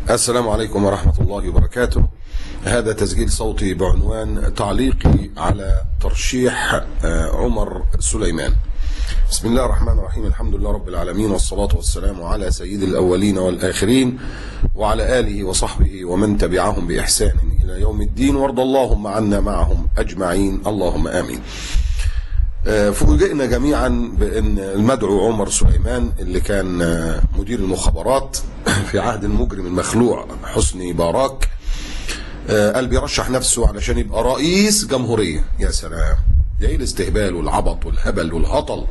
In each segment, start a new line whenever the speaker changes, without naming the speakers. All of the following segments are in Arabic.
السلام عليكم ورحمة الله وبركاته. هذا تسجيل صوتي بعنوان تعليقي على ترشيح عمر سليمان. بسم الله الرحمن الرحيم. الحمد لله رب العالمين، والصلاة والسلام على سيد الأولين والآخرين وعلى آله وصحبه ومن تبعهم بإحسان إلى يوم الدين، وارض اللهم عنا معهم أجمعين، اللهم آمين. فوجئنا جميعا بأن المدعو عمر سليمان اللي كان مدير المخابرات في عهد المجرم المخلوع حسني مبارك قال بيرشح نفسه علشان يبقى رئيس جمهورية. يا سلام، ده ايه الاستهبال والعبط والهبل والهطل.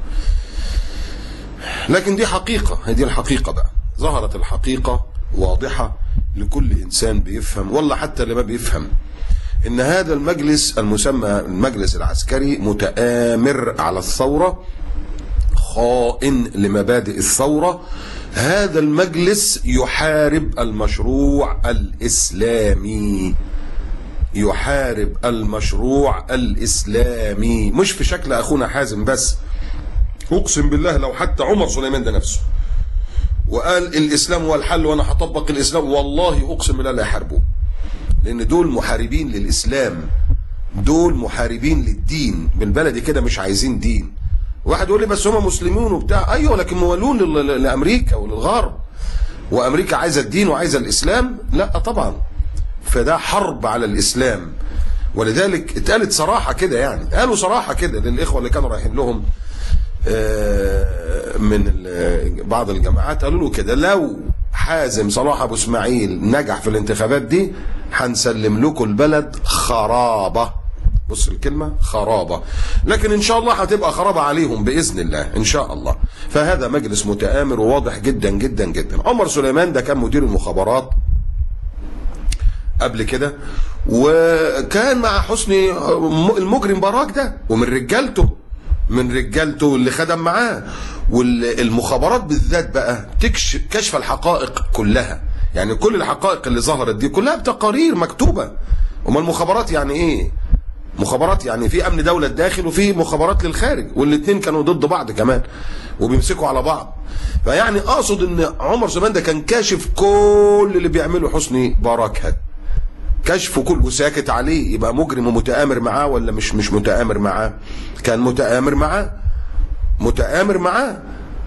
لكن دي حقيقة، هي دي الحقيقة بقى. ظهرت الحقيقة واضحة لكل إنسان بيفهم ولا حتى اللي ما بيفهم، إن هذا المجلس المسمى المجلس العسكري متآمر على الثورة، خائن لمبادئ الثورة. هذا المجلس يحارب المشروع الإسلامي، يحارب المشروع الإسلامي، مش في شكل أخونا حازم بس. أقسم بالله لو حتى عمر سليمان ده نفسه وقال الإسلام هو الحل وأنا هطبق الإسلام، والله أقسم بالله لا يحاربوه، لأن دول محاربين للإسلام، دول محاربين للدين. بالبلدي كده مش عايزين دين. واحد يقول لي بس هم مسلمون وبتاع، أيوه لكن مولون لأمريكا وللغرب، وأمريكا عايزة الدين وعايزة الإسلام؟ لا طبعا. فده حرب على الإسلام، ولذلك اتقالت صراحة كده، يعني قالوا صراحة كده للإخوة اللي كانوا رايحين لهم من بعض الجماعات، قالوا له كده لو حازم صلاح أبو إسماعيل نجح في الانتخابات دي هنسلم لكم البلد خرابة. بص الكلمة خرابة، لكن إن شاء الله هتبقى خرابة عليهم بإذن الله إن شاء الله. فهذا مجلس متآمر وواضح جدا جدا جدا. عمر سليمان ده كان مدير المخابرات قبل كده، وكان مع حسني المجرم مبارك ده، ومن رجالته اللي خدم معاه. والمخابرات بالذات بقى كشف الحقائق كلها، يعني كل الحقائق اللي ظهرت دي كلها بتقارير مكتوبة. وما المخابرات يعني ايه؟ مخابرات يعني في امن دولة الداخل وفي مخابرات للخارج، والاثنين كانوا ضد بعض كمان وبيمسكوا على بعض. فيعني اقصد ان عمر سليمان ده كان كاشف كل اللي بيعمله حسني مبارك، هذا كشفه كله وساكت عليه. يبقى مجرم ومتآمر معاه ولا مش متآمر معاه؟ كان متآمر معاه.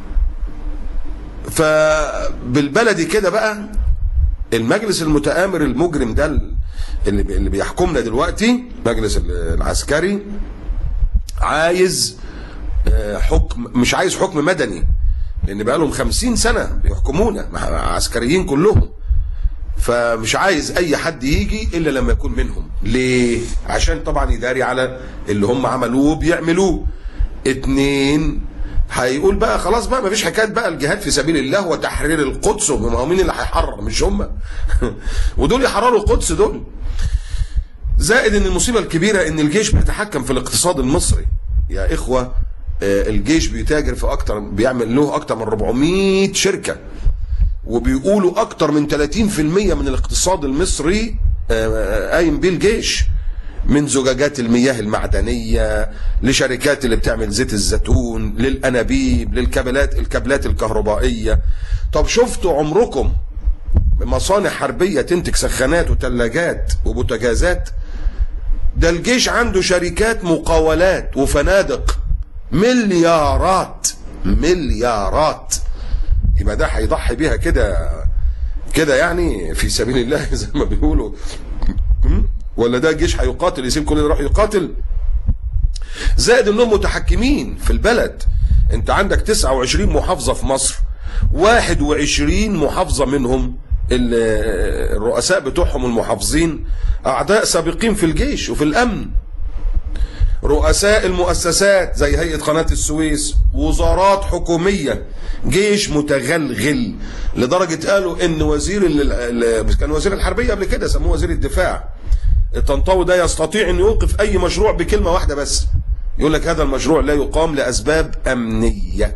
فبالبلدي كده بقى المجلس المتآمر المجرم ده اللي بيحكمنا دلوقتي، مجلس العسكري، عايز حكم، مش عايز حكم مدني، لان بقى لهم 50 سنة بيحكمونا عسكريين كلهم. فمش عايز اي حد يجي الا لما يكون منهم. ليه؟ عشان طبعا يداري على اللي هم عملوه وبيعملوه. 2 هيقول بقى خلاص بقى مفيش حكايه بقى الجهاد في سبيل الله وتحرير القدس، وهم مين اللي هيحرر؟ مش هم. ودول يحرروا القدس دول. زائد ان المصيبه الكبيره ان الجيش بيتحكم في الاقتصاد المصري. يا اخوه، الجيش بيتاجر في بيعمل له اكتر من 400 شركه، وبيقولوا اكتر من 30% من الاقتصاد المصري قايم بيه الجيش، من زجاجات المياه المعدنية لشركات اللي بتعمل زيت الزيتون للأنابيب للكابلات الكهربائية. طب شفتوا عمركم مصانع حربية تنتج سخانات وثلاجات وبوتاجازات؟ ده الجيش عنده شركات مقاولات وفنادق مليارات. يبقى ده هيضحي بيها كده يعني في سبيل الله زي ما بيقولوا؟ ولا ده الجيش هيقاتل يسيب كل اللي يروح يقاتل؟ زائد انهم متحكمين في البلد. انت عندك 29 محافظة في مصر، 21 محافظة منهم الرؤساء بتوعهم المحافظين اعداء سابقين في الجيش وفي الامن. رؤساء المؤسسات زي هيئة قناة السويس، وزارات حكومية، جيش متغلغل لدرجة قالوا ان كان وزير الحربية قبل كده سموه وزير الدفاع الطنطاوي ده يستطيع ان يوقف اي مشروع بكلمة واحدة بس. يقول لك هذا المشروع لا يقام لاسباب امنية.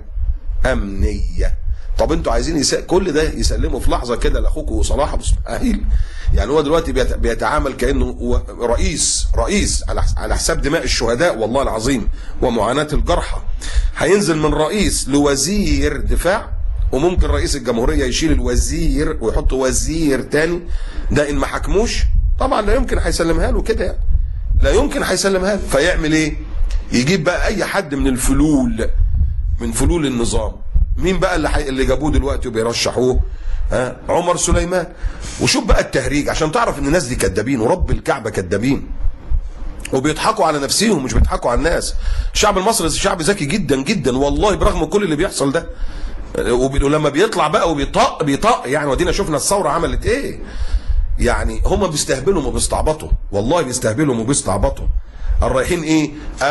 طب انتوا عايزين كل ده يسلموا في لحظة كده لاخوكم صلاح ابو اسماعيل؟ يعني هو دلوقتي بيتعامل كأنه رئيس على حساب دماء الشهداء والله العظيم ومعاناة الجرحى. هينزل من رئيس لوزير دفاع وممكن رئيس الجمهورية يشيل الوزير ويحط وزير تاني، ده ان ما حكموش طبعا لا يمكن هيسلمها له كده يعني، لا يمكن هيسلمها له. فيعمل ايه؟ يجيب بقى اي حد من الفلول، من فلول النظام. مين بقى اللي جابوه دلوقتي وبيرشحوه؟ عمر سليمان. وشوف بقى التهريج عشان تعرف ان الناس دي كدابين، ورب الكعبة كدابين، وبيضحكوا على نفسهم مش بيضحكوا على الناس. الشعب المصري شعب ذكي جدا جدا والله، برغم كل اللي بيحصل ده. ولما بيطلع بقى وبيطق يعني، ودينا شفنا الثوره عملت ايه. يعني هم بيستهبلوا وبيستعبطوا، والله بيستهبلوا وبيستعبطوا. الرايحين ايه؟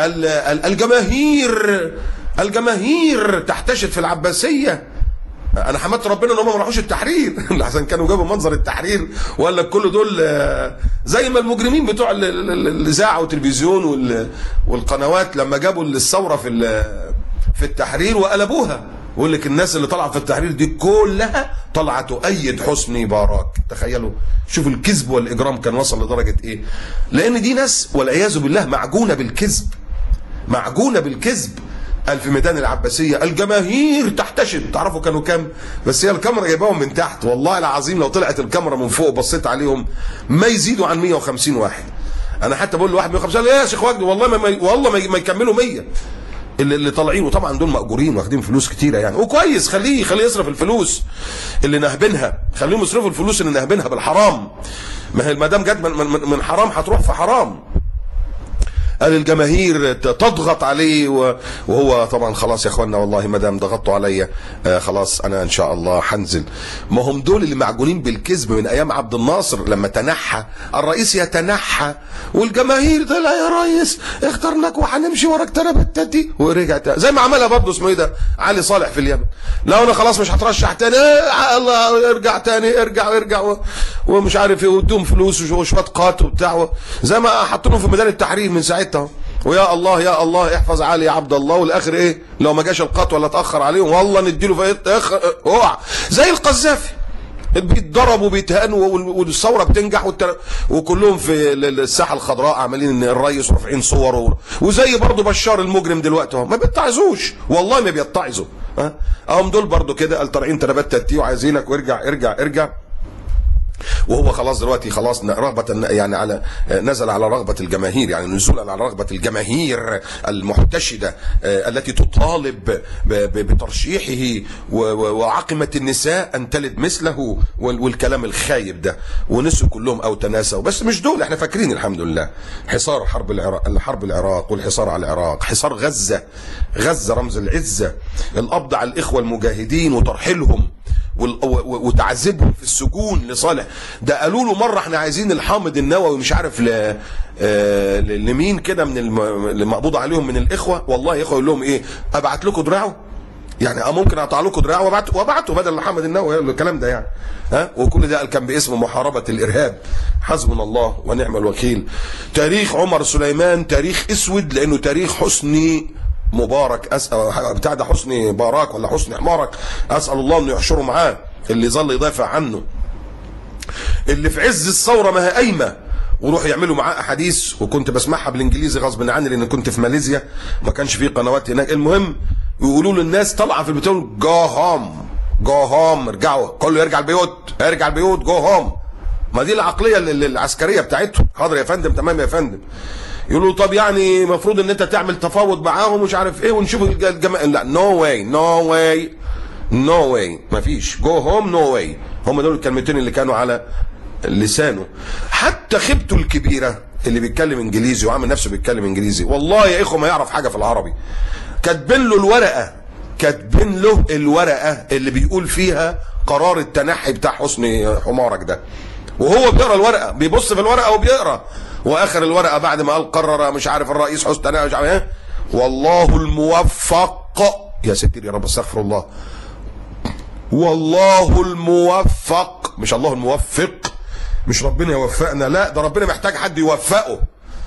الجماهير تحتشد في العباسيه. انا حمدت ربنا ان هم ما راحوش التحرير عشان كانوا جابوا منظر التحرير، ولا كل دول زي ما المجرمين بتوع الاذاعه والتلفزيون والقنوات لما جابوا الثوره في التحرير وقلبوها. بيقول لك الناس اللي طلعت في التحرير دي كلها طلعت تؤيد حسني مبارك. تخيلوا، شوفوا الكذب والاجرام كان وصل لدرجه ايه. لان دي ناس والعياذ بالله معجونه بالكذب، معجونه بالكذب. قال في ميدان العباسيه الجماهير تحتشد. تعرفوا كانوا كام؟ بس هي الكاميرا جايباهم من تحت، والله العظيم لو طلعت الكاميرا من فوق بصيت عليهم ما يزيدوا عن 150 واحد. انا حتى بقول لواحد 150، يا شيخ وجدي والله ما يكملوا 100 اللي طالعين. وطبعا دول مأجورين واخدين فلوس كتيره يعني، وكويس خليه يصرف الفلوس اللي نهبنها، خليهم يصرفوا الفلوس اللي نهبنها بالحرام. ما هي المدام جت من حرام هتروح في حرام. قال الجماهير تضغط عليه وهو طبعا خلاص يا اخوانا والله ما دام ضغطوا عليا خلاص انا ان شاء الله هنزل. ما هم دول اللي معجونين بالكذب من ايام عبد الناصر لما تنحى الرئيس يتنحى والجماهير لا يا ريس اخترناك وهنمشي وراك تربت دي، ورجع زي ما عملها برضه اسمه ايه ده علي صالح في اليمن. لو انا خلاص مش هترشح تاني الله ارجع تاني ارجع ومش عارف ايه، وادوهم فلوس وشويه قات وبتاع، زي ما حطوا في ميدان التحرير من ساعتها. ويا الله يا الله احفظ علي عبد الله، والاخر ايه لو ما جاش القط ولا اتاخر عليهم والله نديله في اوعى. زي القذافي بيتضربوا وبيتهانوا والثوره بتنجح وكلهم في الساحه الخضراء عمالين ان الريس رافعين صور وزي برضه بشار المجرم دلوقتي اهو ما بيتعظوش والله ما بيتعظوا. اهم دول برضه كده قال طالعين تربات تتي وعايزينك وارجع ارجع ارجع. وهو خلاص دلوقتي خلاص رغبة يعني على نزل على رغبة الجماهير، يعني نزول على رغبة الجماهير المحتشدة التي تطالب بترشيحه وعقمة النساء أن تلد مثله والكلام الخايب ده. ونسوا كلهم أو تناسوا، بس مش دول احنا فاكرين الحمد لله. حصار حرب العراق والحصار على العراق، حصار غزة رمز العزة، القبض على الإخوة المجاهدين وترحيلهم وتعذيبهم في السجون لصالح ده. قالوا له مره احنا عايزين الحامض النووي مش عارف لمين كده من اللي مقبوض عليهم من الاخوه. والله يا اخوه يقول لهم ايه ابعت لكم دراعه، يعني ممكن اقطع لكم دراعه وابعته بدل الحامض النووي الكلام ده يعني. وكل ده كان باسم محاربه الارهاب. حسبنا الله ونعم الوكيل. تاريخ عمر سليمان تاريخ اسود، لانه تاريخ حسني مبارك. بتاع ده حسني باراك ولا حسني حمارك، اسال الله انه يحشره معاه اللي ظل يدافع عنه، اللي في عز الثوره ما هي قايمه وروح يعملوا معاه احاديث. وكنت بسمعها بالانجليزي غصب عني لان كنت في ماليزيا ما كانش فيه قنوات هناك. المهم يقولوا للناس طالعه في البيت جو هوم ارجعوا، كله يرجع البيوت جو هوم. ما دي العقليه العسكريه بتاعتهم. حاضر يا فندم تمام يا فندم. يقولوا طب يعني المفروض ان انت تعمل تفاوض معاهم مش عارف ايه ونشوف الجماعه. لا نو واي مفيش جو هوم نو واي. هم دول الكلمتين اللي كانوا على لسانه. حتى خيبته الكبيره اللي بيتكلم انجليزي وعامل نفسه بيتكلم انجليزي، والله يا اخو ما يعرف حاجه في العربي. كاتبين له الورقه اللي بيقول فيها قرار التنحي بتاع حسني حمارك ده، وهو بيقرا الورقه بيبص في الورقه وبيقرا، واخر الورقه بعد ما قال قرر مش عارف الرئيس حسني مش عارف ايه والله الموفق. يا ستير يا رب استغفر الله. والله الموفق مش الله الموفق، مش ربنا يوفقنا، لا ده ربنا محتاج حد يوفقه.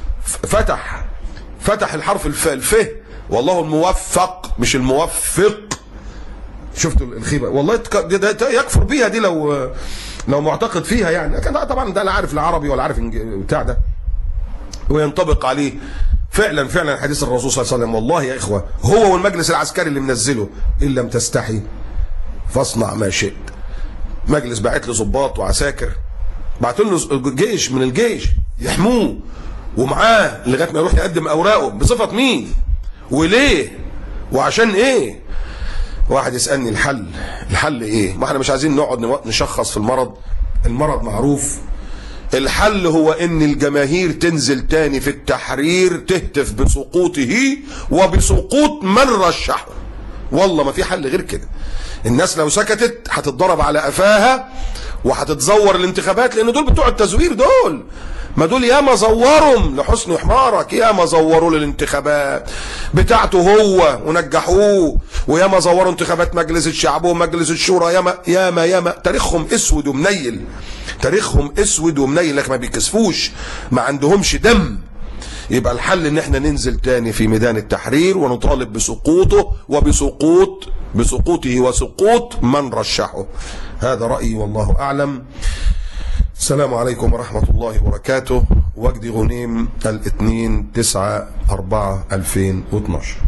فتح الحرف الف والله الموفق مش الموفق. شفتوا الخيبه والله ده يكفر بيها دي لو معتقد فيها يعني. طبعا ده لا عارف العربي ولا عارف بتاع ده وينطبق عليه فعلا حديث الرسول صلى الله عليه وسلم. والله يا اخوه هو والمجلس العسكري اللي منزله ان لم تستحي فاصنع ما شئت. مجلس باعت له ضباط وعساكر، بعت له جيش من الجيش يحموه ومعاه لغايه ما يروح يقدم اوراقه. بصفه مين وليه وعشان ايه؟ واحد يسالني الحل ايه؟ ما احنا مش عايزين نقعد نشخص في المرض معروف. الحل هو ان الجماهير تنزل تاني في التحرير تهتف بسقوطه وبسقوط من رشحه. والله ما في حل غير كده. الناس لو سكتت هتتضرب على قفاها وهتتزور الانتخابات، لان دول بتوع التزوير دول. ما دول ياما زورهم لحسن حمارك، ياما زوروا للانتخابات بتاعته هو ونجحوه، وياما زوروا انتخابات مجلس الشعب ومجلس الشورى. ياما تاريخهم اسود ومنيل، تاريخهم اسود ومنيل، لكن ما بيكسفوش، ما عندهمش دم. يبقى الحل ان احنا ننزل تاني في ميدان التحرير ونطالب بسقوطه بسقوطه وسقوط من رشحه. هذا رأيي والله أعلم. السلام عليكم ورحمة الله وبركاته. وجدي غنيم، 2/9/4/2012.